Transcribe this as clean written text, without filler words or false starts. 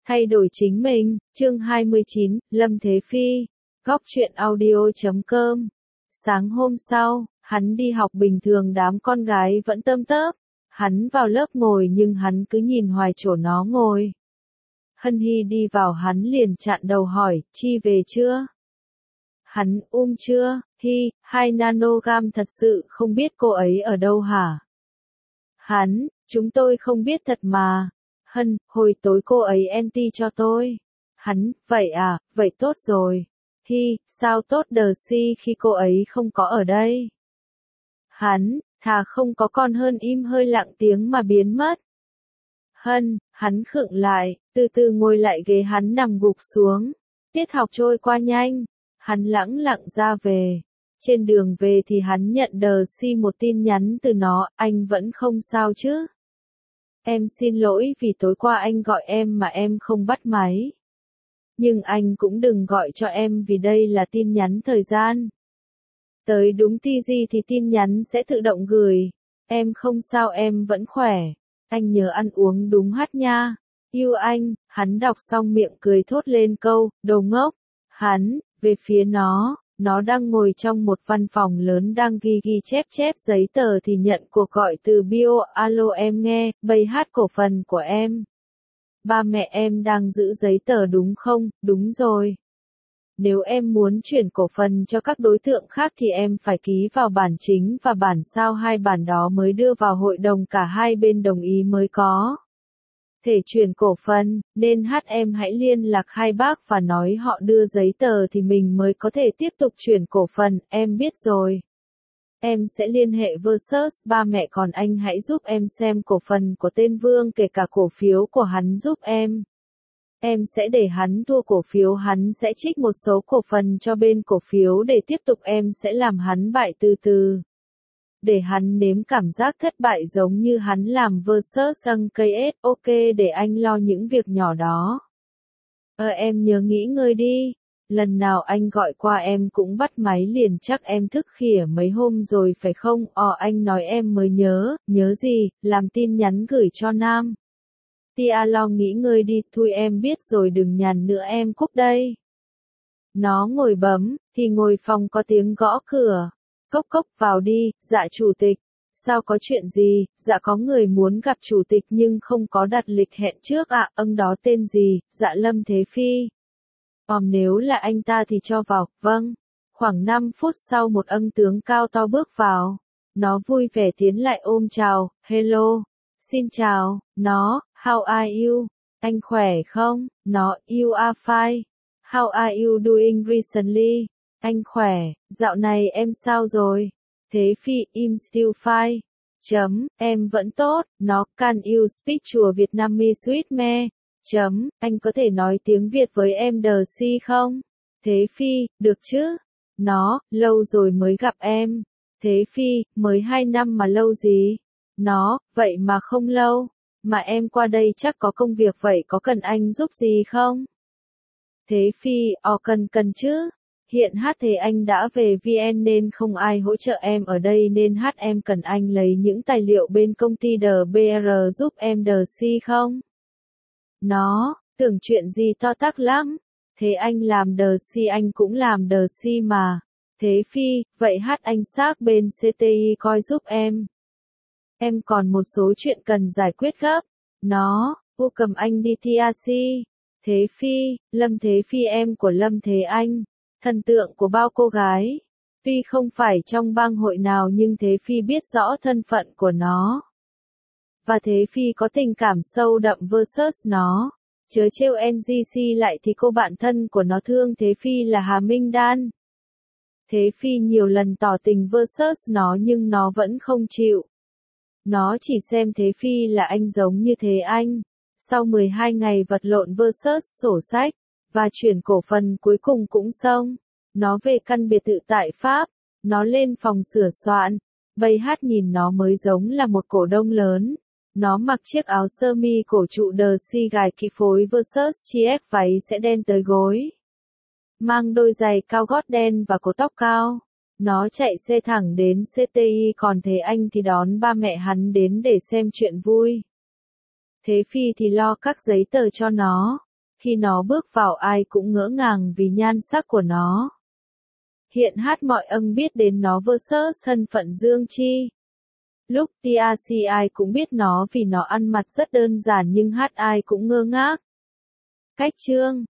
Thay đổi chính mình, chương 29, Lâm Thế Phi, góc truyện audio.com. Sáng hôm sau, hắn đi học bình thường, đám con gái vẫn tươm tớp. Hắn vào lớp ngồi nhưng hắn cứ nhìn hoài chỗ nó ngồi. Hân Hy đi vào hắn liền chặn đầu hỏi, Chi về chưa? Hắn, chưa, Hy, 2 nanogam thật sự không biết cô ấy ở đâu hả? Hắn, chúng tôi không biết thật mà. Hân, hồi tối cô ấy anti cho tôi. Hắn, vậy à, vậy tốt rồi. Hy, sao tốt đờ si khi cô ấy không có ở đây? Hắn, thà không có con hơn im hơi lặng tiếng mà biến mất. Hân, hắn khựng lại, từ từ ngồi lại ghế, hắn nằm gục xuống. Tiết học trôi qua nhanh, hắn lẳng lặng ra về. Trên đường về thì hắn nhận đờ si một tin nhắn từ nó, anh vẫn không sao chứ? Em xin lỗi vì tối qua anh gọi em mà em không bắt máy. Nhưng anh cũng đừng gọi cho em vì đây là tin nhắn thời gian. Tới đúng TG thì tin nhắn sẽ tự động gửi. Em không sao, em vẫn khỏe. Anh nhớ ăn uống đúng hát nha. Yêu anh, hắn đọc xong miệng cười thốt lên câu, đồ ngốc. Hắn, về phía nó đang ngồi trong một văn phòng lớn đang ghi chép giấy tờ thì nhận cuộc gọi từ Bio, alo em nghe, bay hát cổ phần của em. Ba mẹ em đang giữ giấy tờ đúng không? Đúng rồi. Nếu em muốn chuyển cổ phần cho các đối tượng khác thì em phải ký vào bản chính và bản sao, hai bản đó mới đưa vào hội đồng, cả hai bên đồng ý mới có thể chuyển cổ phần, nên em hãy liên lạc hai bác và nói họ đưa giấy tờ thì mình mới có thể tiếp tục chuyển cổ phần, em biết rồi. Em sẽ liên hệ versus ba mẹ, còn anh hãy giúp em xem cổ phần của tên Vương, kể cả cổ phiếu của hắn giúp em. Em sẽ để hắn thua cổ phiếu, hắn sẽ trích một số cổ phần cho bên cổ phiếu để tiếp tục, em sẽ làm hắn bại từ từ. Để hắn nếm cảm giác thất bại giống như hắn làm versus KS, ok, để anh lo những việc nhỏ đó. Em nhớ nghỉ ngơi đi. Lần nào anh gọi qua em cũng bắt máy liền, chắc em thức khỉa mấy hôm rồi phải không? Anh nói em mới nhớ gì, làm tin nhắn gửi cho Nam. Tia lo nghỉ ngơi đi, thôi em biết rồi, đừng nhàn nữa, em cúp đây. Nó ngồi bấm, thì ngồi phòng có tiếng gõ cửa. Cốc cốc, vào đi. Dạ chủ tịch. Sao, có chuyện gì? Dạ có người muốn gặp chủ tịch nhưng không có đặt lịch hẹn trước ạ. Đó tên gì? Dạ Lâm Thế Phi. Nếu là anh ta thì cho vào. Vâng. Khoảng 5 phút sau một tướng cao to bước vào. Nó vui vẻ tiến lại ôm chào. Hello. Xin chào. Nó, how are you? Anh khỏe không? Nó, you are fine. How are you doing recently? Anh khỏe, dạo này em sao rồi? Thế Phi, I'm still fine. Em vẫn tốt. Nó, can you speak chùa Vietnamese with me? Anh có thể nói tiếng Việt với em đờ si không? Thế Phi, được chứ? Nó, lâu rồi mới gặp em. Thế Phi, mới 2 năm mà lâu gì? Nó, vậy mà không lâu. Mà em qua đây chắc có công việc, vậy có cần anh giúp gì không? Thế Phi, cần chứ. Hiện thế anh đã về VN nên không ai hỗ trợ em ở đây, nên em cần anh lấy những tài liệu bên công ty DBR giúp em đờ si không? Nó, tưởng chuyện gì to tát lắm. Thế anh làm đờ si, anh cũng làm đờ si mà. Thế Phi, vậy anh xác bên CTI coi giúp em. Em còn một số chuyện cần giải quyết gấp. Nó, cô cầm anh đi TRC. Thế Phi, Lâm Thế Phi em của Lâm Thế Anh. Thần tượng của bao cô gái. Tuy không phải trong bang hội nào nhưng Thế Phi biết rõ thân phận của nó. Và Thế Phi có tình cảm sâu đậm versus nó. Chớ trêu NGC lại thì cô bạn thân của nó thương Thế Phi là Hà Minh Đan. Thế Phi nhiều lần tỏ tình versus nó nhưng nó vẫn không chịu. Nó chỉ xem Thế Phi là anh giống như Thế Anh. Sau 12 ngày vật lộn versus sổ sách và chuyển cổ phần, cuối cùng cũng xong. Nó về căn biệt thự tại Pháp. Nó lên phòng sửa soạn. Bay nhìn nó mới giống là một cổ đông lớn. Nó mặc chiếc áo sơ mi cổ trụ đờ si gài kỹ phối versus chiếc váy sẽ đen tới gối. Mang đôi giày cao gót đen và cổ tóc cao. Nó chạy xe thẳng đến CTI, còn Thế Anh thì đón ba mẹ hắn đến để xem chuyện vui. Thế Phi thì lo các giấy tờ cho nó. Khi nó bước vào ai cũng ngỡ ngàng vì nhan sắc của nó. Hiện hát mọi âng biết đến nó versus thân phận Dương Chi. Lúc TRC ai cũng biết nó vì nó ăn mặc rất đơn giản nhưng hát ai cũng ngơ ngác. Cách chương